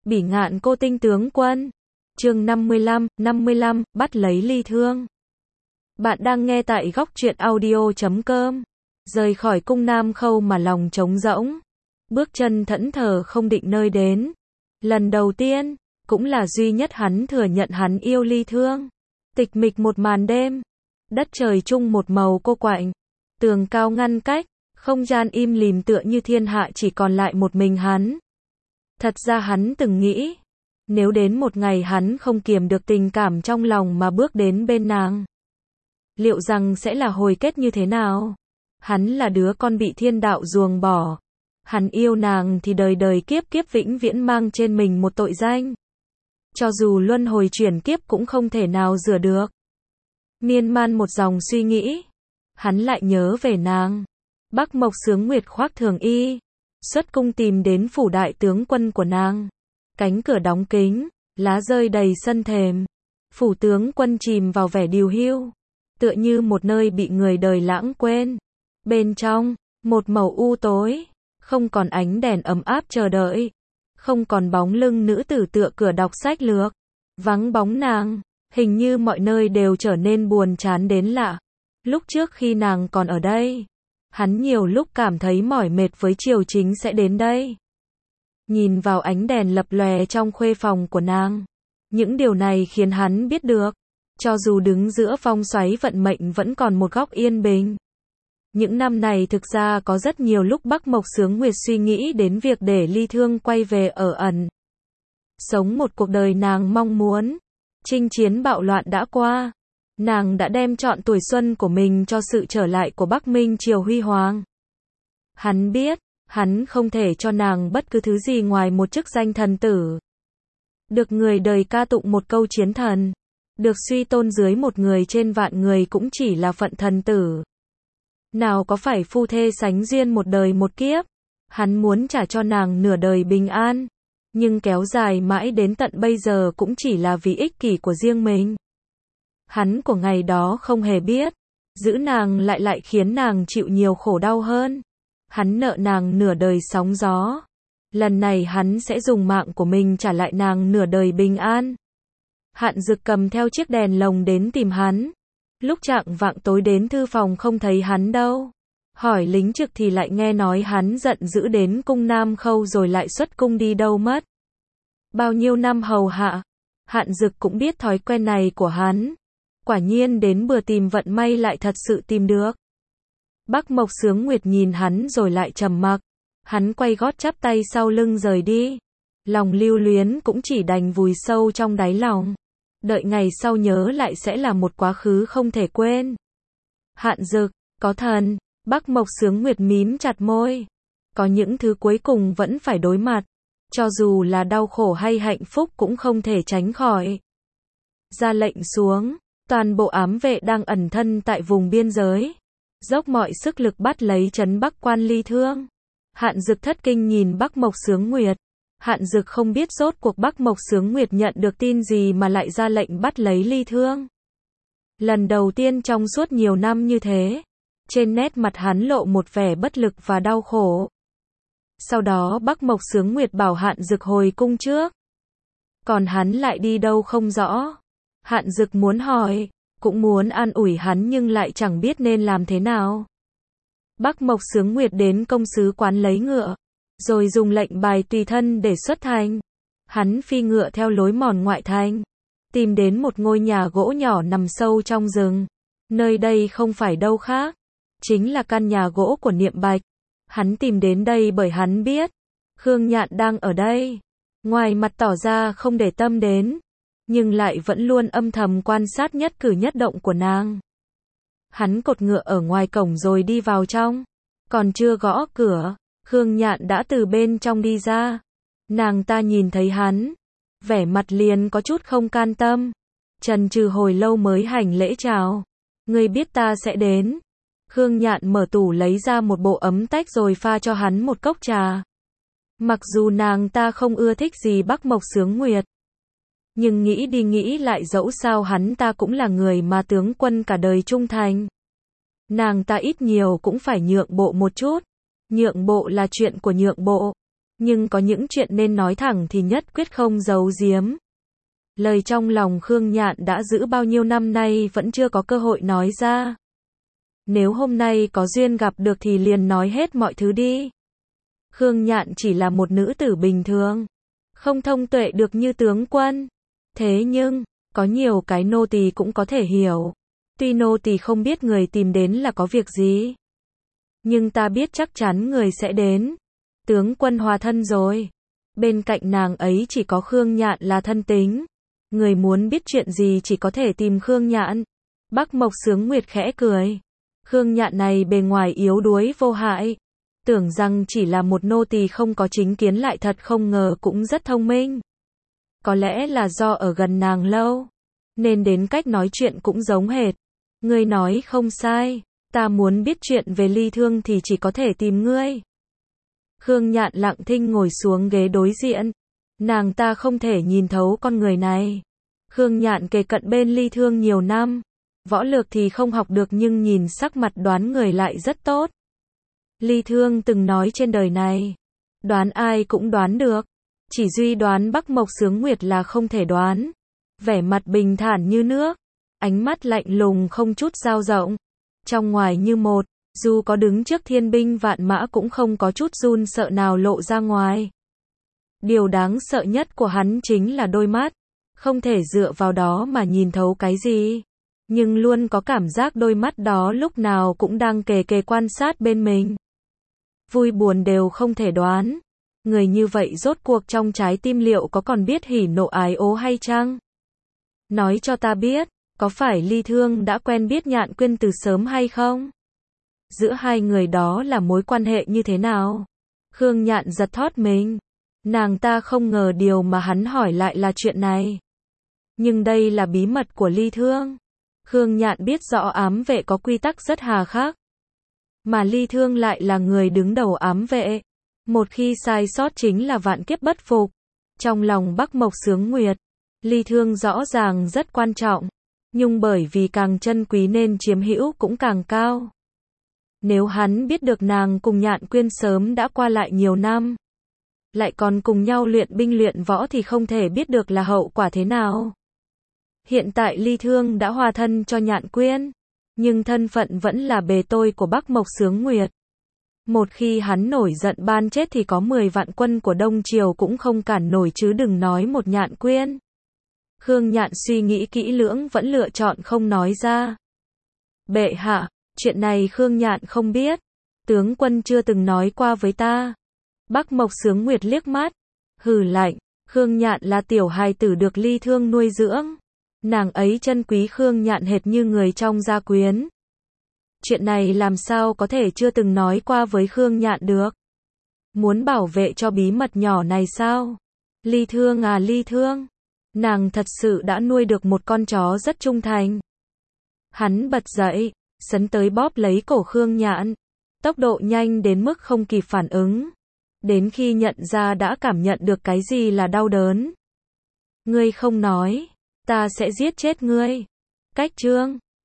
Bỉ ngạn cô tinh tướng quân. Chương 55, bắt lấy ly thương. Bạn đang nghe tại góc truyện audio.com. Rời khỏi cung Nam Khâu mà lòng trống rỗng. Bước chân thẫn thờ không định nơi đến. Lần đầu tiên, cũng là duy nhất hắn thừa nhận hắn yêu ly thương. Tịch mịch một màn đêm. Đất trời chung một màu cô quạnh. Tường cao ngăn cách, không gian im lìm tựa như thiên hạ chỉ còn lại một mình hắn. Thật ra hắn từng nghĩ, nếu đến một ngày hắn không kiềm được tình cảm trong lòng mà bước đến bên nàng, liệu rằng sẽ là hồi kết như thế nào? Hắn là đứa con bị thiên đạo ruồng bỏ. Hắn yêu nàng thì đời đời kiếp kiếp vĩnh viễn mang trên mình một tội danh. Cho dù luân hồi chuyển kiếp cũng không thể nào rửa được. Miên man một dòng suy nghĩ, hắn lại nhớ về nàng. Bắc Mộc Xướng Nguyệt khoác thường y, xuất cung tìm đến phủ đại tướng quân của nàng. Cánh cửa đóng kín, lá rơi đầy sân thềm. Phủ tướng quân chìm vào vẻ điều hưu, tựa như một nơi bị người đời lãng quên. Bên trong, một màu u tối, không còn ánh đèn ấm áp chờ đợi, không còn bóng lưng nữ tử tựa cửa đọc sách lược, vắng bóng nàng, hình như mọi nơi đều trở nên buồn chán đến lạ. Lúc trước khi nàng còn ở đây, hắn nhiều lúc cảm thấy mỏi mệt với triều chính sẽ đến đây. Nhìn vào ánh đèn lập lòe trong khuê phòng của nàng, những điều này khiến hắn biết được, cho dù đứng giữa vòng xoáy vận mệnh vẫn còn một góc yên bình. Những năm này thực ra có rất nhiều lúc Bắc Mộc Xướng Nguyệt suy nghĩ đến việc để ly thương quay về ở ẩn. Sống một cuộc đời nàng mong muốn. Chinh chiến bạo loạn đã qua. Nàng đã đem trọn tuổi xuân của mình cho sự trở lại của Bắc Minh triều huy hoàng. Hắn biết, hắn không thể cho nàng bất cứ thứ gì ngoài một chức danh thần tử. Được người đời ca tụng một câu chiến thần. Được suy tôn dưới một người trên vạn người cũng chỉ là phận thần tử. Nào có phải phu thê sánh duyên một đời một kiếp. Hắn muốn trả cho nàng nửa đời bình an. Nhưng kéo dài mãi đến tận bây giờ cũng chỉ là vì ích kỷ của riêng mình. Hắn của ngày đó không hề biết, giữ nàng lại khiến nàng chịu nhiều khổ đau hơn. Hắn nợ nàng nửa đời sóng gió. Lần này hắn sẽ dùng mạng của mình trả lại nàng nửa đời bình an. Hạn Dực cầm theo chiếc đèn lồng đến tìm hắn. Lúc chạng vạng tối đến thư phòng không thấy hắn đâu. Hỏi lính trực thì lại nghe nói hắn giận dữ đến cung Nam Khâu rồi lại xuất cung đi đâu mất. Bao nhiêu năm hầu hạ, Hạn Dực cũng biết thói quen này của hắn. Quả nhiên đến bữa tìm vận may lại thật sự tìm được. Bắc Mộc Xướng Nguyệt nhìn hắn rồi lại trầm mặc. Hắn quay gót chắp tay sau lưng rời đi. Lòng lưu luyến cũng chỉ đành vùi sâu trong đáy lòng. Đợi ngày sau nhớ lại sẽ là một quá khứ không thể quên. Hạn Dực, có thần. Bắc Mộc Xướng Nguyệt mím chặt môi. Có những thứ cuối cùng vẫn phải đối mặt. Cho dù là đau khổ hay hạnh phúc cũng không thể tránh khỏi. Ra lệnh xuống. Toàn bộ ám vệ đang ẩn thân tại vùng biên giới. Dốc mọi sức lực bắt lấy trấn Bắc Quan ly thương. Hạn Dực thất kinh nhìn Bắc Mộc Xướng Nguyệt. Hạn Dực không biết rốt cuộc Bắc Mộc Xướng Nguyệt nhận được tin gì mà lại ra lệnh bắt lấy ly thương. Lần đầu tiên trong suốt nhiều năm như thế. Trên nét mặt hắn lộ một vẻ bất lực và đau khổ. Sau đó Bắc Mộc Xướng Nguyệt bảo Hạn Dực hồi cung trước. Còn hắn lại đi đâu không rõ. Hạn Dực muốn hỏi, cũng muốn an ủi hắn nhưng lại chẳng biết nên làm thế nào. Bắc Mộc Xướng Nguyệt đến công sứ quán lấy ngựa, rồi dùng lệnh bài tùy thân để xuất thành. Hắn phi ngựa theo lối mòn ngoại thành, tìm đến một ngôi nhà gỗ nhỏ nằm sâu trong rừng. Nơi đây không phải đâu khác, chính là căn nhà gỗ của Niệm Bạch. Hắn tìm đến đây bởi hắn biết Khương Nhạn đang ở đây. Ngoài mặt tỏ ra không để tâm đến, nhưng lại vẫn luôn âm thầm quan sát nhất cử nhất động của nàng. Hắn cột ngựa ở ngoài cổng rồi đi vào trong. Còn chưa gõ cửa, Khương Nhạn đã từ bên trong đi ra. Nàng ta nhìn thấy hắn, vẻ mặt liền có chút không can tâm. Chần chừ hồi lâu mới hành lễ chào. Ngươi biết ta sẽ đến. Khương Nhạn mở tủ lấy ra một bộ ấm tách rồi pha cho hắn một cốc trà. Mặc dù nàng ta không ưa thích gì Bắc Mộc Xướng Nguyệt, nhưng nghĩ đi nghĩ lại dẫu sao hắn ta cũng là người mà tướng quân cả đời trung thành. Nàng ta ít nhiều cũng phải nhượng bộ một chút. Nhượng bộ là chuyện của nhượng bộ. Nhưng có những chuyện nên nói thẳng thì nhất quyết không giấu giếm. Lời trong lòng Khương Nhạn đã giữ bao nhiêu năm nay vẫn chưa có cơ hội nói ra. Nếu hôm nay có duyên gặp được thì liền nói hết mọi thứ đi. Khương Nhạn chỉ là một nữ tử bình thường, không thông tuệ được như tướng quân. Thế nhưng, có nhiều cái nô tỳ cũng có thể hiểu. Tuy nô tỳ không biết người tìm đến là có việc gì, nhưng ta biết chắc chắn người sẽ đến. Tướng quân hòa thân rồi. Bên cạnh nàng ấy chỉ có Khương Nhạn là thân tín. Người muốn biết chuyện gì chỉ có thể tìm Khương Nhạn. Bắc Mộc Sướng Nguyệt khẽ cười. Khương Nhạn này bề ngoài yếu đuối vô hại. Tưởng rằng chỉ là một nô tỳ không có chính kiến lại thật không ngờ cũng rất thông minh. Có lẽ là do ở gần nàng lâu, nên đến cách nói chuyện cũng giống hệt. Ngươi nói không sai, ta muốn biết chuyện về Ly Thương thì chỉ có thể tìm ngươi. Khương Nhạn lặng thinh ngồi xuống ghế đối diện. Nàng ta không thể nhìn thấu con người này. Khương Nhạn kề cận bên Ly Thương nhiều năm. Võ lược thì không học được nhưng nhìn sắc mặt đoán người lại rất tốt. Ly Thương từng nói trên đời này, đoán ai cũng đoán được. Chỉ duy đoán Bắc Mộc Sướng Nguyệt là không thể đoán. Vẻ mặt bình thản như nước, ánh mắt lạnh lùng không chút dao động. Trong ngoài như một, dù có đứng trước thiên binh vạn mã cũng không có chút run sợ nào lộ ra ngoài. Điều đáng sợ nhất của hắn chính là đôi mắt, không thể dựa vào đó mà nhìn thấu cái gì, nhưng luôn có cảm giác đôi mắt đó lúc nào cũng đang kề kề quan sát bên mình. Vui buồn đều không thể đoán. Người như vậy rốt cuộc trong trái tim liệu có còn biết hỉ nộ ái ố hay chăng? Nói cho ta biết, có phải Ly Thương đã quen biết Nhạn Quyên từ sớm hay không? Giữa hai người đó là mối quan hệ như thế nào? Khương Nhạn giật thót mình. Nàng ta không ngờ điều mà hắn hỏi lại là chuyện này. Nhưng đây là bí mật của Ly Thương. Khương Nhạn biết rõ ám vệ có quy tắc rất hà khắc. Mà Ly Thương lại là người đứng đầu ám vệ. Một khi sai sót chính là vạn kiếp bất phục. Trong lòng Bắc Mộc Sướng Nguyệt, Ly Thương rõ ràng rất quan trọng. Nhưng bởi vì càng chân quý nên chiếm hữu cũng càng cao. Nếu hắn biết được nàng cùng Nhạn Quyên sớm đã qua lại nhiều năm, lại còn cùng nhau luyện binh luyện võ thì không thể biết được là hậu quả thế nào. Hiện tại Ly Thương đã hòa thân cho Nhạn Quyên, nhưng thân phận vẫn là bề tôi của Bắc Mộc Sướng Nguyệt. Một khi hắn nổi giận ban chết thì có 10 vạn quân của Đông Triều cũng không cản nổi chứ đừng nói một Nhạn Quyên. Khương Nhạn suy nghĩ kỹ lưỡng vẫn lựa chọn không nói ra. Bệ hạ, chuyện này Khương Nhạn không biết. Tướng quân chưa từng nói qua với ta. Bắc Mộc Sướng Nguyệt liếc mắt, hừ lạnh. Khương Nhạn là tiểu hài tử được Ly Thương nuôi dưỡng. Nàng ấy trân quý Khương Nhạn hệt như người trong gia quyến. Chuyện này làm sao có thể chưa từng nói qua với Khương Nhạn được. Muốn bảo vệ cho bí mật nhỏ này sao? Ly Thương à Ly Thương. Nàng thật sự đã nuôi được một con chó rất trung thành. Hắn bật dậy, sấn tới bóp lấy cổ Khương Nhạn. Tốc độ nhanh đến mức không kịp phản ứng. Đến khi nhận ra đã cảm nhận được cái gì là đau đớn. Ngươi không nói, ta sẽ giết chết ngươi. Cách chương